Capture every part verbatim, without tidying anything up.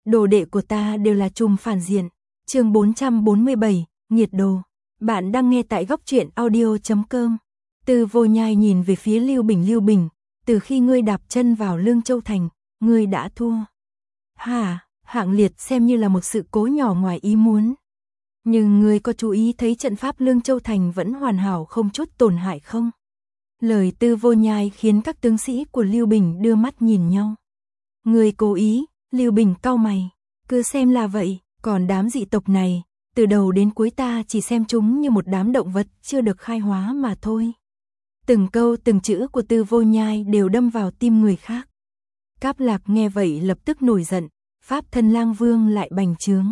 đồ đệ của ta đều là trùm phản diện. Chương bốn trăm bốn mươi bảy, nhiệt đồ. Bạn đang nghe tại góc truyện audio chấm com. Từ Vô Nhai nhìn về phía Lưu Bình. Lưu Bình, từ khi ngươi đạp chân vào Lương Châu Thành, ngươi đã thua. Hả? Hạng Liệt xem như là một sự cố nhỏ ngoài ý muốn. Nhưng ngươi có chú ý thấy trận pháp Lương Châu Thành vẫn hoàn hảo không chút tổn hại không? Lời Từ Vô Nhai khiến các tướng sĩ của Lưu Bình đưa mắt nhìn nhau. Ngươi cố ý, Lưu Bình cau mày, cứ xem là vậy, còn đám dị tộc này, từ đầu đến cuối ta chỉ xem chúng như một đám động vật chưa được khai hóa mà thôi. Từng câu từng chữ của Từ Vô Nhai đều đâm vào tim người khác. Cáp Lạc nghe vậy lập tức nổi giận, Pháp Thân Lang Vương lại bành trướng.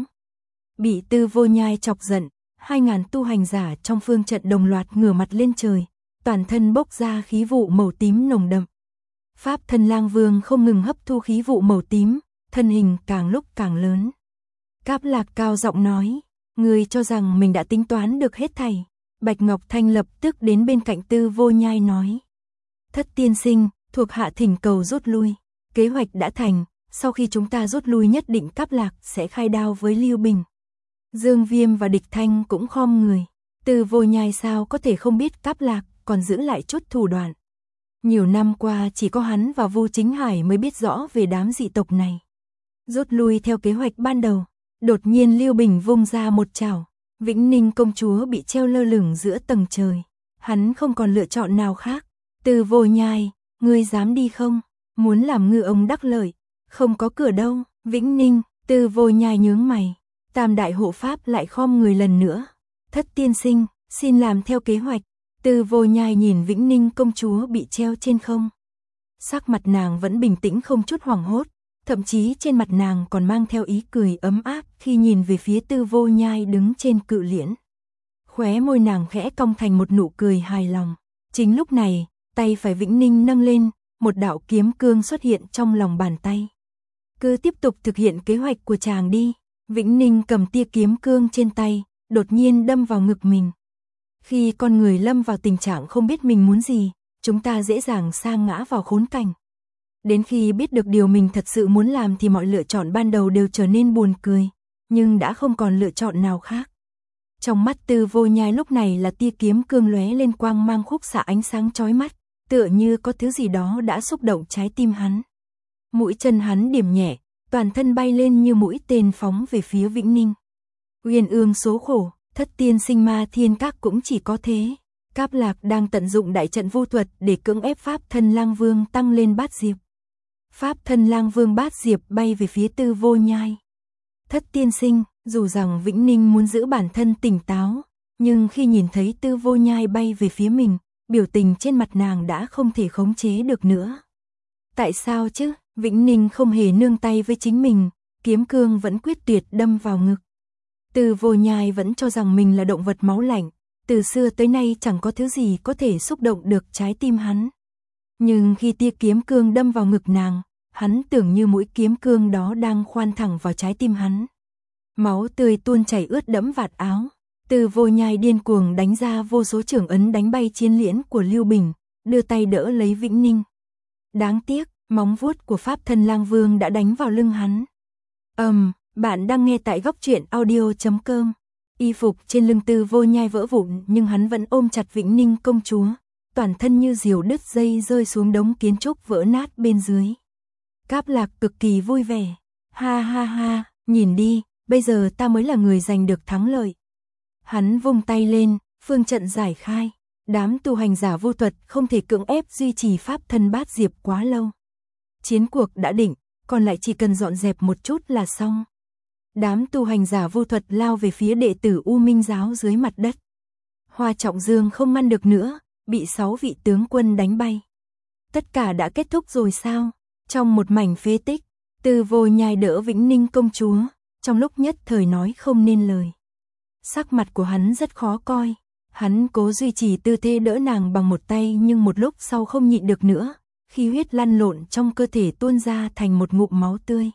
Bị Từ Vô Nhai chọc giận, hai ngàn tu hành giả trong phương trận đồng loạt ngửa mặt lên trời, toàn thân bốc ra khí vụ màu tím nồng đậm. Pháp Thân Lang Vương không ngừng hấp thu khí vụ màu tím, thân hình càng lúc càng lớn. Cáp Lạc cao giọng nói, ngươi cho rằng mình đã tính toán được hết thảy. Bạch Ngọc Thanh lập tức đến bên cạnh Từ Vô Nhai nói. Thất tiên sinh, thuộc hạ thỉnh cầu rút lui. Kế hoạch đã thành, sau khi chúng ta rút lui nhất định Cáp Lạc sẽ khai đao với Lưu Bình. Dương Viêm và Địch Thanh cũng khom người. Từ Vô Nhai sao có thể không biết Cáp Lạc còn giữ lại chút thủ đoạn. Nhiều năm qua chỉ có hắn và Vu Chính Hải mới biết rõ về đám dị tộc này. Rút lui theo kế hoạch ban đầu, đột nhiên Lưu Bình vung ra một chảo. Vĩnh Ninh công chúa bị treo lơ lửng giữa tầng trời. Hắn không còn lựa chọn nào khác. Từ Vô Nhai, ngươi dám đi không? Muốn làm ngư ông đắc lợi. Không có cửa đâu. Vĩnh Ninh, Từ Vô Nhai nhướng mày. Tam đại hộ pháp lại khom người lần nữa. Thất tiên sinh, xin làm theo kế hoạch. Từ Vô Nhai nhìn Vĩnh Ninh công chúa bị treo trên không. Sắc mặt nàng vẫn bình tĩnh không chút hoảng hốt. Thậm chí trên mặt nàng còn mang theo ý cười ấm áp khi nhìn về phía Từ Vô Nhai đứng trên cự liễn. Khóe môi nàng khẽ cong thành một nụ cười hài lòng. Chính lúc này, tay phải Vĩnh Ninh nâng lên, một đạo kiếm cương xuất hiện trong lòng bàn tay. Cứ tiếp tục thực hiện kế hoạch của chàng đi. Vĩnh Ninh cầm tia kiếm cương trên tay, đột nhiên đâm vào ngực mình. Khi con người lâm vào tình trạng không biết mình muốn gì, chúng ta dễ dàng sa ngã vào khốn cảnh. Đến khi biết được điều mình thật sự muốn làm thì mọi lựa chọn ban đầu đều trở nên buồn cười, nhưng đã không còn lựa chọn nào khác. Trong mắt Từ Vô Nhai lúc này là tia kiếm cương lóe lên quang mang khúc xạ ánh sáng chói mắt, tựa như có thứ gì đó đã xúc động trái tim hắn. Mũi chân hắn điểm nhẹ, toàn thân bay lên như mũi tên phóng về phía Vĩnh Ninh. Uyên ương số khổ, thất tiên sinh Ma Thiên Các cũng chỉ có thế. Cáp Lạc đang tận dụng đại trận vu thuật để cưỡng ép Pháp Thân Lang Vương tăng lên bát diệp. Pháp Thân Lang Vương bát diệp bay về phía Từ Vô Nhai. Thất tiên sinh, dù rằng Vĩnh Ninh muốn giữ bản thân tỉnh táo, nhưng khi nhìn thấy Từ Vô Nhai bay về phía mình, biểu tình trên mặt nàng đã không thể khống chế được nữa. Tại sao chứ? Vĩnh Ninh không hề nương tay với chính mình, kiếm cương vẫn quyết tuyệt đâm vào ngực. Từ Vô Nhai vẫn cho rằng mình là động vật máu lạnh, từ xưa tới nay chẳng có thứ gì có thể xúc động được trái tim hắn. Nhưng khi tia kiếm cương đâm vào ngực nàng, hắn tưởng như mũi kiếm cương đó đang khoan thẳng vào trái tim hắn. Máu tươi tuôn chảy ướt đẫm vạt áo. Từ Vô Nhai điên cuồng đánh ra vô số chưởng ấn đánh bay chiến liễn của Lưu Bình, đưa tay đỡ lấy Vĩnh Ninh. Đáng tiếc, móng vuốt của Pháp Thân Lang Vương đã đánh vào lưng hắn. Ầm, um, bạn đang nghe tại góc truyện audio chấm com. Y phục trên lưng Từ Vô Nhai vỡ vụn nhưng hắn vẫn ôm chặt Vĩnh Ninh công chúa, toàn thân như diều đứt dây rơi xuống đống kiến trúc vỡ nát bên dưới. Cáp Lạc cực kỳ vui vẻ. Ha ha ha, nhìn đi, bây giờ ta mới là người giành được thắng lợi. Hắn vung tay lên, phương trận giải khai. Đám tu hành giả vô thuật không thể cưỡng ép duy trì Pháp Thân bát diệp quá lâu. Chiến cuộc đã định, còn lại chỉ cần dọn dẹp một chút là xong. Đám tu hành giả vô thuật lao về phía đệ tử U Minh giáo dưới mặt đất. Hoa Trọng Dương không ngăn được nữa, bị sáu vị tướng quân đánh bay. Tất cả đã kết thúc rồi sao? Trong một mảnh phế tích, Từ Vô Nhai đỡ Vĩnh Ninh công chúa, trong lúc nhất thời nói không nên lời. Sắc mặt của hắn rất khó coi, hắn cố duy trì tư thế đỡ nàng bằng một tay nhưng một lúc sau không nhịn được nữa, khi huyết lăn lộn trong cơ thể tuôn ra thành một ngụm máu tươi.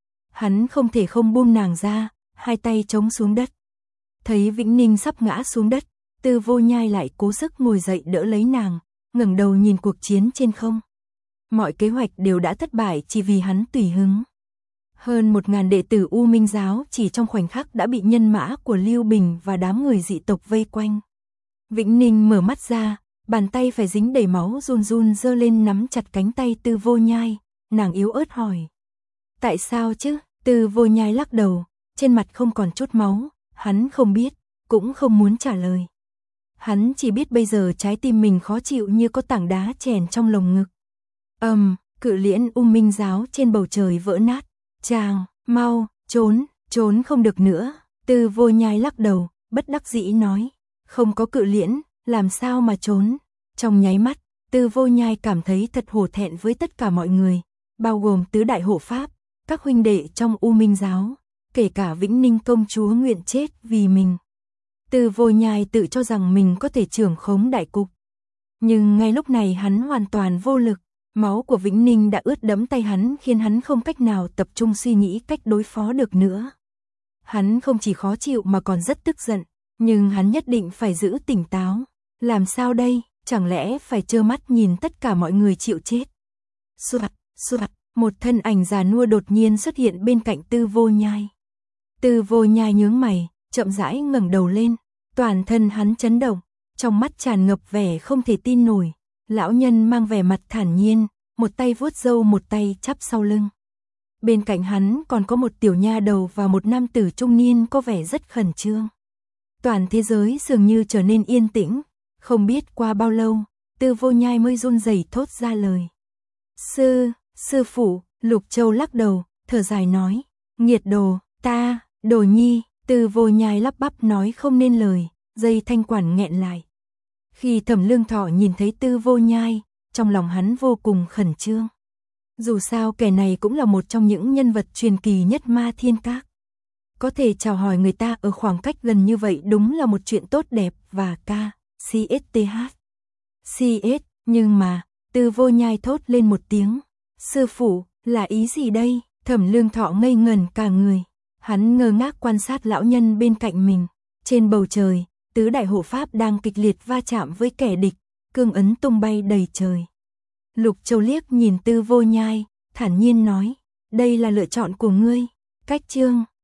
Hắn không thể không buông nàng ra, hai tay chống xuống đất. Thấy Vĩnh Ninh sắp ngã xuống đất, Từ Vô Nhai lại cố sức ngồi dậy đỡ lấy nàng, ngẩng đầu nhìn cuộc chiến trên không. Mọi kế hoạch đều đã thất bại chỉ vì hắn tùy hứng. Hơn một ngàn đệ tử U Minh giáo chỉ trong khoảnh khắc đã bị nhân mã của Lưu Bình và đám người dị tộc vây quanh. Vĩnh Ninh mở mắt ra, bàn tay phải dính đầy máu run run giơ lên nắm chặt cánh tay Tư Vô Nhai, nàng yếu ớt hỏi. Tại sao chứ? Tư Vô Nhai lắc đầu, trên mặt không còn chút máu, hắn không biết, cũng không muốn trả lời. Hắn chỉ biết bây giờ trái tim mình khó chịu như có tảng đá chèn trong lồng ngực. Ầm, um, cự liễn U Minh giáo trên bầu trời vỡ nát. Chàng, mau, trốn, trốn không được nữa. Tư Vô Nhai lắc đầu, bất đắc dĩ nói. Không có cự liễn, làm sao mà trốn. Trong nháy mắt, Tư Vô Nhai cảm thấy thật hổ thẹn với tất cả mọi người, bao gồm tứ đại hộ pháp, các huynh đệ trong U Minh giáo, kể cả Vĩnh Ninh công chúa nguyện chết vì mình. Tư Vô Nhai tự cho rằng mình có thể trưởng khống đại cục. Nhưng ngay lúc này hắn hoàn toàn vô lực, máu của Vĩnh Ninh đã ướt đẫm tay hắn khiến hắn không cách nào tập trung suy nghĩ cách đối phó được nữa. Hắn không chỉ khó chịu mà còn rất tức giận, nhưng hắn nhất định phải giữ tỉnh táo. Làm sao đây, chẳng lẽ phải trơ mắt nhìn tất cả mọi người chịu chết? Soạt, soạt, một thân ảnh già nua đột nhiên xuất hiện bên cạnh Tư Vô Nhai. Tư Vô Nhai nhướng mày, chậm rãi ngẩng đầu lên, toàn thân hắn chấn động, trong mắt tràn ngập vẻ không thể tin nổi. Lão nhân mang vẻ mặt thản nhiên, một tay vuốt râu một tay chắp sau lưng. Bên cạnh hắn còn có một tiểu nha đầu và một nam tử trung niên có vẻ rất khẩn trương. Toàn thế giới dường như trở nên yên tĩnh, không biết qua bao lâu, Tư Vô Nhai mới run rẩy thốt ra lời. Sư, sư phụ, Lục Châu lắc đầu, thở dài nói, nghiệt đồ, ta, đồ nhi. Tư Vô Nhai lắp bắp nói không nên lời, dây thanh quản nghẹn lại. Khi Thẩm Lương Thọ nhìn thấy Tư Vô Nhai, trong lòng hắn vô cùng khẩn trương. Dù sao kẻ này cũng là một trong những nhân vật truyền kỳ nhất Ma Thiên Các. Có thể chào hỏi người ta ở khoảng cách gần như vậy đúng là một chuyện tốt đẹp và ca, xê ét tê hát. xê ét, nhưng mà, Tư Vô Nhai thốt lên một tiếng. Sư phụ, là ý gì đây? Thẩm Lương Thọ ngây ngẩn cả người. Hắn ngơ ngác quan sát lão nhân bên cạnh mình. Trên bầu trời, tứ đại hộ pháp đang kịch liệt va chạm với kẻ địch, cương ấn tung bay đầy trời. Lục Châu liếc nhìn Tư Vô Nhai, thản nhiên nói, đây là lựa chọn của ngươi. Cách chương